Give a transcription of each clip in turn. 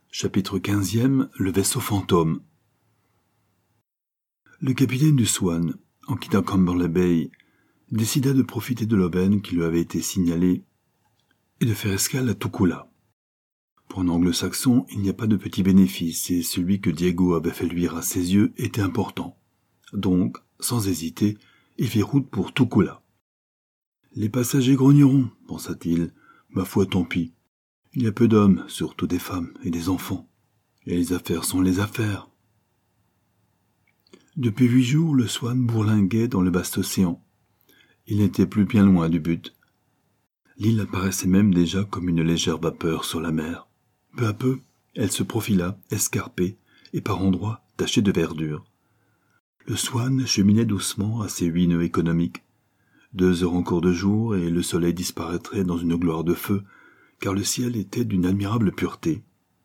Chapitre 15e, le vaisseau fantôme. Le capitaine du Swan, en quittant Camberley Bay, décida de profiter de l'aubaine qui lui avait été signalée et de faire escale à Tukula. Pour un anglo-saxon, il n'y a pas de petit bénéfice et celui que Diego avait fait luire à ses yeux était important. Donc, sans hésiter, il fit route pour Tukula. Les passagers grogneront, pensa-t-il. Ma foi, tant pis. Il y a peu d'hommes, surtout des femmes et des enfants. Et les affaires sont les affaires. Depuis 8 jours, le Swan bourlinguait dans le vaste océan. Il n'était plus bien loin du but. L'île apparaissait même déjà comme une légère vapeur sur la mer. Peu à peu, elle se profila, escarpée, et par endroits tachée de verdure. Le Swan cheminait doucement à ses 8 nœuds économiques. 2 heures encore de jour, et le soleil disparaîtrait dans une gloire de feu, car le ciel était d'une admirable pureté.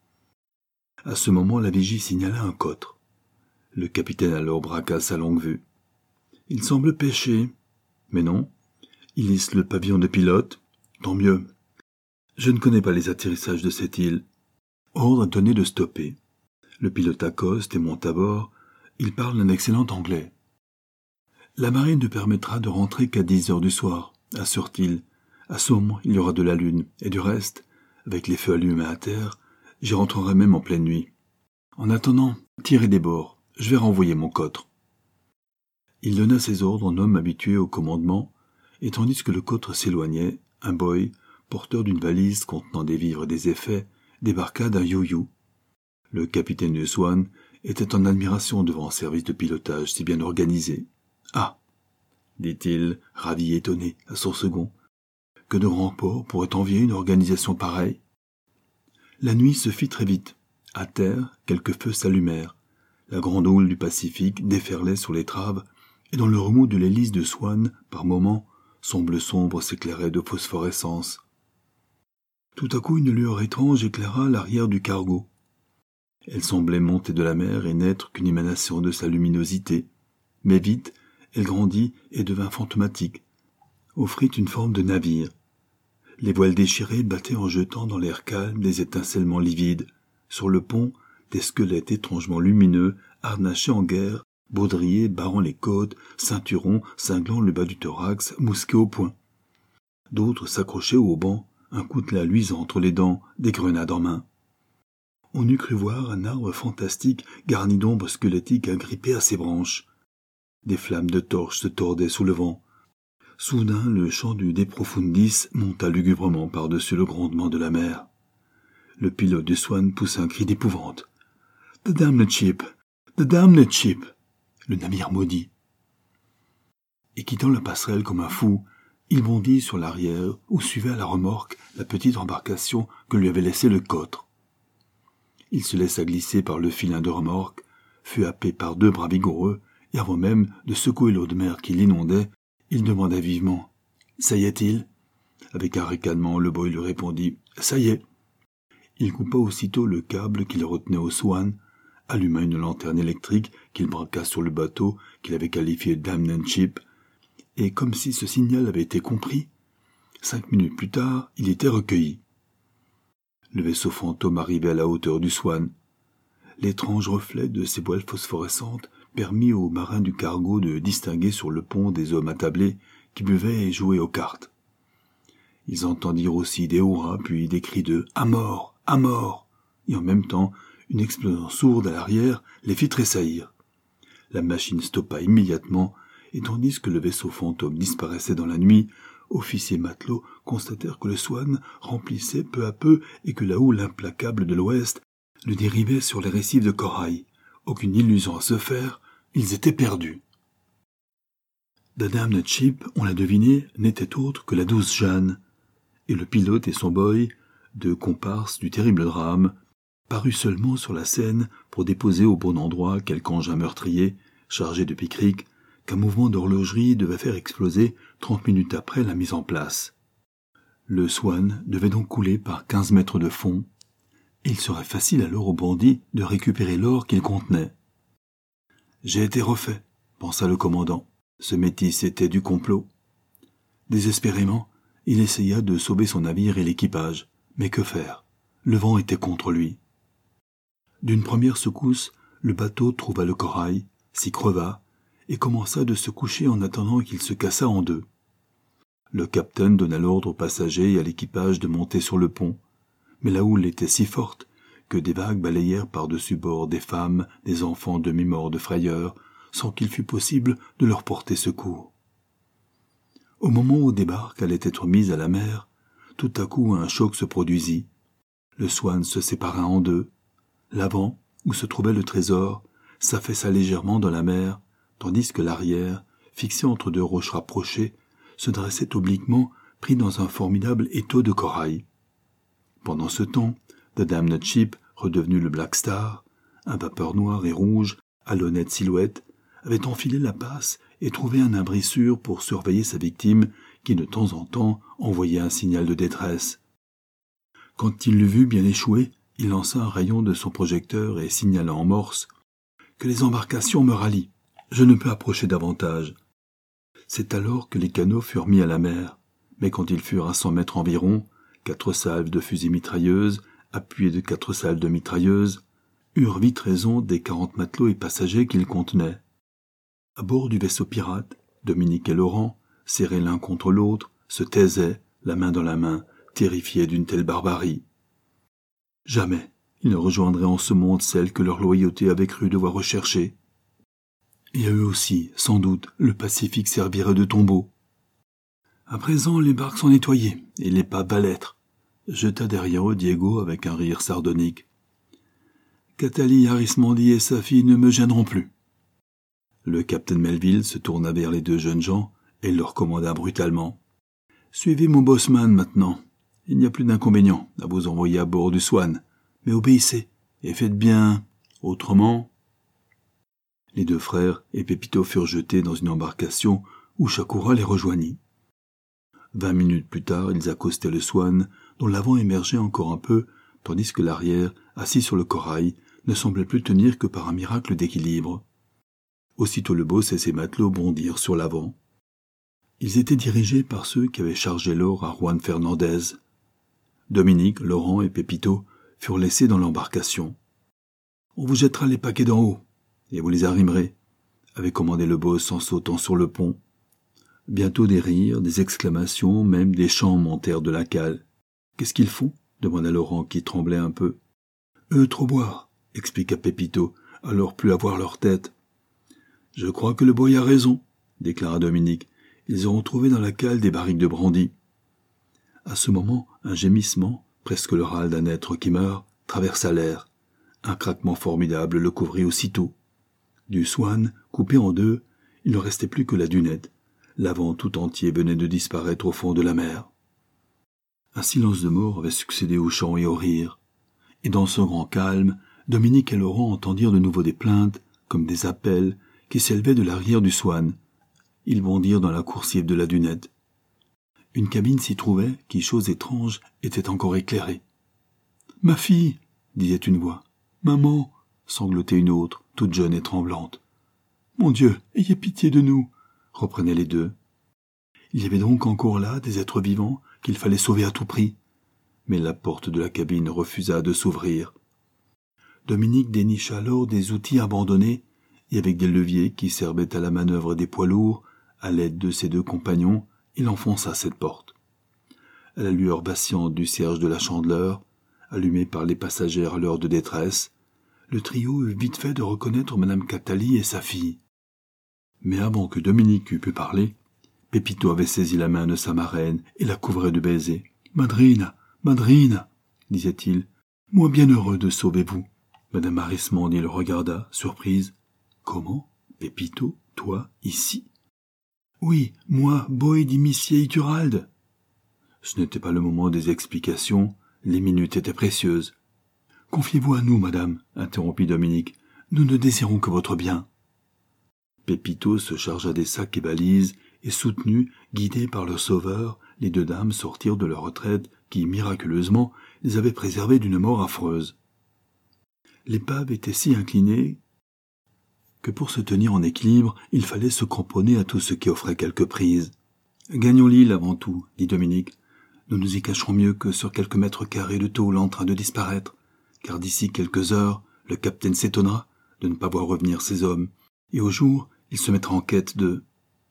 À ce moment, la vigie signala un cotre. Le capitaine alors braqua sa longue-vue. Il semble pêcher. Mais non, il hisse le pavillon de pilote. Tant mieux. Je ne connais pas les atterrissages de cette île. Ordre donné de stopper. Le pilote accoste et monte à bord. Il parle un excellent anglais. La marée ne permettra de rentrer qu'à 10 heures du soir, assure-t-il. À ce moment, il y aura de la lune, et du reste, avec les feux allumés à terre, j'y rentrerai même en pleine nuit. En attendant, tirez des bords, je vais renvoyer mon cotre. Il donna ses ordres en homme habitué au commandement, et tandis que le cotre s'éloignait, un boy, porteur d'une valise contenant des vivres et des effets, débarqua d'un you-you. Le capitaine du Swan était en admiration devant un service de pilotage si bien organisé. « Ah !» dit-il, ravi et étonné, à son second. « Que de grands ports pourraient envier une organisation pareille ?» La nuit se fit très vite. À terre, quelques feux s'allumèrent. La grande houle du Pacifique déferlait sur l'étrave, et dans le remous de l'hélice de Swan, par moments, son bleu sombre s'éclairait de phosphorescence. Tout à coup, une lueur étrange éclaira l'arrière du cargo. Elle semblait monter de la mer et n'être qu'une émanation de sa luminosité. Mais vite, elle grandit et devint fantomatique, offrit une forme de navire. Les voiles déchirées battaient en jetant dans l'air calme des étincellements livides. Sur le pont, des squelettes étrangement lumineux, harnachés en guerre, baudriers barrant les côtes, ceinturons cinglant le bas du thorax, mousqués au poing. D'autres s'accrochaient au banc, un coutelas luisant entre les dents, des grenades en main. On eût cru voir un arbre fantastique garni d'ombres squelettiques agrippées à ses branches. Des flammes de torches se tordaient sous le vent. Soudain, le chant du De Profundis monta lugubrement par-dessus le grondement de la mer. Le pilote du Swan poussa un cri d'épouvante. « The damned ship! The damned ship !» Le navire maudit. Et quittant la passerelle comme un fou, il bondit sur l'arrière où suivait à la remorque la petite embarcation que lui avait laissée le cotre. Il se laissa glisser par le filin de remorque, fut happé par 2 bras vigoureux, et avant même de secouer l'eau de mer qui l'inondait, il demanda vivement « Ça y est-il » Avec un ricanement, le boy lui répondit « Ça y est ». Il coupa aussitôt le câble qui le retenait au Swan, alluma une lanterne électrique qu'il braqua sur le bateau qu'il avait qualifié « damned ship », et comme si ce signal avait été compris, 5 minutes plus tard, il était recueilli. Le vaisseau fantôme arrivait à la hauteur du Swan. L'étrange reflet de ses voiles phosphorescentes permit aux marins du cargo de distinguer sur le pont des hommes attablés qui buvaient et jouaient aux cartes. Ils entendirent aussi des hurrahs puis des cris de « À mort! À mort !» et en même temps, une explosion sourde à l'arrière les fit tressaillir. La machine stoppa immédiatement, et tandis que le vaisseau fantôme disparaissait dans la nuit, officiers et matelots constatèrent que le Swan remplissait peu à peu et que la houle implacable de l'ouest le dérivait sur les récifs de corail. Aucune illusion à se faire, ils étaient perdus. The damned ship, on l'a deviné, n'était autre que la douce Jeanne, et le pilote et son boy, 2 comparses du terrible drame, parut seulement sur la scène pour déposer au bon endroit quelque engin meurtrier, chargé de picric, qu'un mouvement d'horlogerie devait faire exploser 30 minutes après la mise en place. Le Swan devait donc couler par 15 mètres de fond, et il serait facile alors aux bandits de récupérer l'or qu'il contenait. « J'ai été refait », pensa le commandant. Ce métis était du complot. Désespérément, il essaya de sauver son navire et l'équipage. Mais que faire ? Le vent était contre lui. D'une première secousse, le bateau trouva le corail, s'y creva, et commença de se coucher en attendant qu'il se cassât en deux. Le capitaine donna l'ordre aux passagers et à l'équipage de monter sur le pont, mais la houle était si forte que des vagues balayèrent par-dessus bord des femmes, des enfants demi-morts de frayeur, sans qu'il fût possible de leur porter secours. Au moment où des barques allaient être mises à la mer, tout à coup un choc se produisit. Le Swan se sépara en deux. L'avant, où se trouvait le trésor, s'affaissa légèrement dans la mer, tandis que l'arrière, fixé entre deux roches rapprochées, se dressait obliquement, pris dans un formidable étau de corail. Pendant ce temps, The Damned Ship, redevenu le Black Star, un vapeur noir et rouge, à l'honnête silhouette, avait enfilé la passe et trouvé un abri sûr pour surveiller sa victime, qui de temps en temps envoyait un signal de détresse. Quand il l'eut vu bien échoué, il lança un rayon de son projecteur et signala en morse « Que les embarcations me rallient, je ne peux approcher davantage. » C'est alors que les canots furent mis à la mer, mais quand ils furent à 100 mètres environ, 4 salves de fusils mitrailleuses, appuyées de 4 salves de mitrailleuses, eurent vite raison des 40 matelots et passagers qu'ils contenaient. À bord du vaisseau pirate, Dominique et Laurent, serrés l'un contre l'autre, se taisaient, la main dans la main, terrifiés d'une telle barbarie. Jamais ils ne rejoindraient en ce monde celle que leur loyauté avait cru devoir rechercher. Et à eux aussi, sans doute, le Pacifique servirait de tombeau. À présent, les barques sont nettoyées, et l'épave va l'être, jeta derrière eux Diego avec un rire sardonique. Cathalie, Arismendi et sa fille ne me gêneront plus. Le capitaine Melville se tourna vers les deux jeunes gens et leur commanda brutalement. Suivez mon bosseman maintenant. Il n'y a plus d'inconvénient à vous envoyer à bord du Swan, mais obéissez, et faites bien, autrement. Les deux frères et Pepito furent jetés dans une embarcation où Shakura les rejoignit. 20 minutes plus tard, ils accostaient le Swan, dont l'avant émergeait encore un peu, tandis que l'arrière, assis sur le corail, ne semblait plus tenir que par un miracle d'équilibre. Aussitôt le boss et ses matelots bondirent sur l'avant. Ils étaient dirigés par ceux qui avaient chargé l'or à Juan Fernandez. Dominique, Laurent et Pepito furent laissés dans l'embarcation. « On vous jettera les paquets d'en haut, et vous les arrimerez », avait commandé le boss en sautant sur le pont. Bientôt des rires, des exclamations, même des chants montèrent de la cale. « Qu'est-ce qu'ils font ?» demanda Laurent qui tremblait un peu. « Eux trop boire », expliqua Pepito, « alors plus avoir leur tête. »« Je crois que le boy a raison », déclara Dominique. « Ils auront trouvé dans la cale des barriques de brandy. » À ce moment, un gémissement, presque le râle d'un être qui meurt, traversa l'air. Un craquement formidable le couvrit aussitôt. Du Swan, coupé en deux, il ne restait plus que la dunette. L'avant tout entier venait de disparaître au fond de la mer. Un silence de mort avait succédé aux chants et aux rires. Et dans ce grand calme, Dominique et Laurent entendirent de nouveau des plaintes, comme des appels, qui s'élevaient de l'arrière du Swan. Ils bondirent dans la coursive de la dunette. Une cabine s'y trouvait, qui, chose étrange, était encore éclairée. « Ma fille !» disait une voix. « Maman !» sanglotait une autre, toute jeune et tremblante. « Mon Dieu, ayez pitié de nous !» reprenaient les deux. Il y avait donc encore là des êtres vivants qu'il fallait sauver à tout prix. Mais la porte de la cabine refusa de s'ouvrir. Dominique dénicha alors des outils abandonnés, et avec des leviers qui servaient à la manœuvre des poids lourds, à l'aide de ses deux compagnons, il enfonça cette porte. À la lueur vacillante du cierge de la chandeleur, allumée par les passagères à l'heure de détresse, le trio eut vite fait de reconnaître Madame Cathalie et sa fille. Mais avant que Dominique eût pu parler, Pepito avait saisi la main de sa marraine et la couvrait de baisers. « Madrina, Madrina !» disait-il. « Moi bien heureux de sauver vous. » Madame Arismendi le regarda, surprise. « Comment, Pepito, toi, ici ?»« Oui, moi, boy d'Imissier Ituralde. » Ce n'était pas le moment des explications, les minutes étaient précieuses. « Confiez-vous à nous, madame, » interrompit Dominique. « Nous ne désirons que votre bien. » Pepito se chargea des sacs et valises, et soutenus, guidés par leur sauveur, les deux dames sortirent de leur retraite qui, miraculeusement, les avait préservées d'une mort affreuse. L'épave était si inclinée que pour se tenir en équilibre, il fallait se cramponner à tout ce qui offrait quelque prise. « Gagnons l'île avant tout, » dit Dominique. « Nous nous y cacherons mieux que sur quelques mètres carrés de tôle en train de disparaître, car d'ici quelques heures, le capitaine s'étonnera de ne pas voir revenir ses hommes, et au jour, il se mettra en quête de...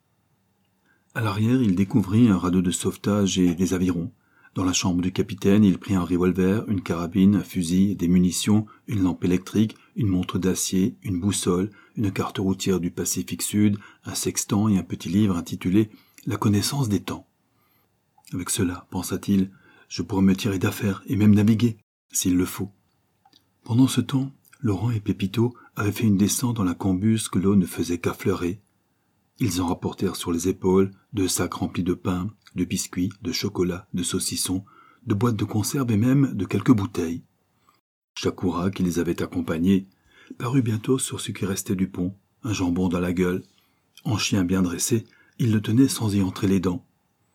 À l'arrière, il découvrit un radeau de sauvetage et des avirons. Dans la chambre du capitaine, il prit un revolver, une carabine, un fusil, des munitions, une lampe électrique, une montre d'acier, une boussole, une carte routière du Pacifique Sud, un sextant et un petit livre intitulé « La connaissance des temps ». Avec cela, pensa-t-il, je pourrais me tirer d'affaire et même naviguer, s'il le faut. Pendant ce temps, Laurent et Pépito avaient fait une descente dans la cambuse que l'eau ne faisait qu'affleurer. Ils en rapportèrent sur les épaules 2 sacs remplis de pain, de biscuits, de chocolat, de saucissons, de boîtes de conserve et même de quelques bouteilles. Shakura, qui les avait accompagnés, parut bientôt sur ce qui restait du pont, un jambon dans la gueule. En chien bien dressé, il le tenait sans y entrer les dents.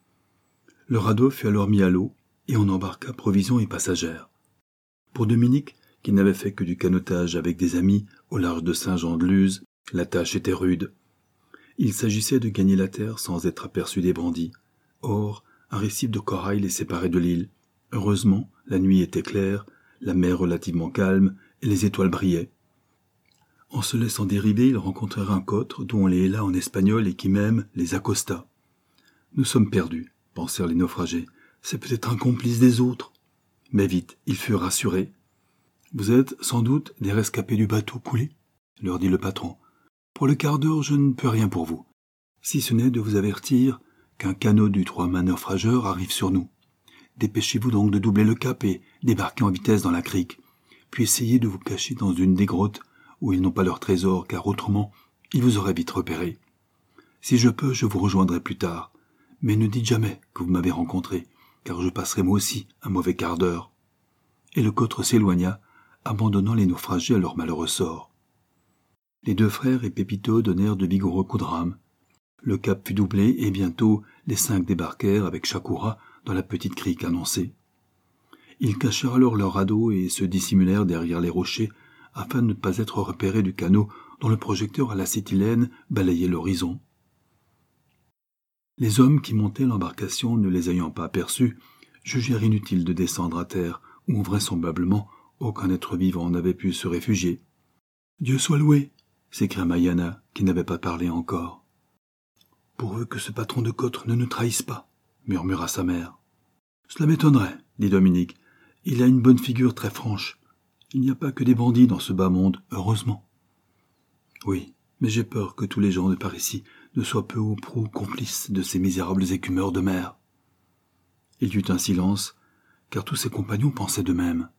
Le radeau fut alors mis à l'eau, et on embarqua provisions et passagères. Pour Dominique, qui n'avait fait que du canotage avec des amis au large de Saint-Jean-de-Luz, la tâche était rude. Il s'agissait de gagner la terre sans être aperçu des bandits. Or, un récif de corail les séparait de l'île. Heureusement, la nuit était claire, la mer relativement calme, et les étoiles brillaient. En se laissant dériver, ils rencontrèrent un cotre dont on les héla en espagnol et qui même les accosta. « Nous sommes perdus », pensèrent les naufragés. « C'est peut-être un complice des autres. » Mais vite, ils furent rassurés. « Vous êtes sans doute des rescapés du bateau coulé ?» leur dit le patron. « Pour le quart d'heure, je ne peux rien pour vous, si ce n'est de vous avertir qu'un canot du 3 naufrageur arrive sur nous. Dépêchez-vous donc de doubler le cap et débarquer en vitesse dans la crique, puis essayez de vous cacher dans une des grottes où ils n'ont pas leur trésor, car autrement, ils vous auraient vite repéré. Si je peux, je vous rejoindrai plus tard, mais ne dites jamais que vous m'avez rencontré, car je passerai moi aussi un mauvais quart d'heure. » Et le cotre s'éloigna, abandonnant les naufragés à leur malheureux sort. Les 2 frères et Pépito donnèrent de vigoureux coups de rame. Le cap fut doublé et bientôt les 5 débarquèrent avec Shakura dans la petite crique annoncée. Ils cachèrent alors leur radeau et se dissimulèrent derrière les rochers afin de ne pas être repérés du canot dont le projecteur à l'acétylène balayait l'horizon. Les hommes qui montaient l'embarcation, ne les ayant pas aperçus, jugèrent inutile de descendre à terre, où vraisemblablement aucun être vivant n'avait pu se réfugier. « Dieu soit loué !» s'écria Mariana, qui n'avait pas parlé encore. « Pourvu que ce patron de cotre ne nous trahisse pas !» murmura sa mère. « Cela m'étonnerait, » dit Dominique. « Il a une bonne figure très franche. Il n'y a pas que des bandits dans ce bas monde, heureusement. »« Oui, mais j'ai peur que tous les gens de par ici ne soient peu ou prou complices de ces misérables écumeurs de mer. » Il y eut un silence, car tous ses compagnons pensaient de même.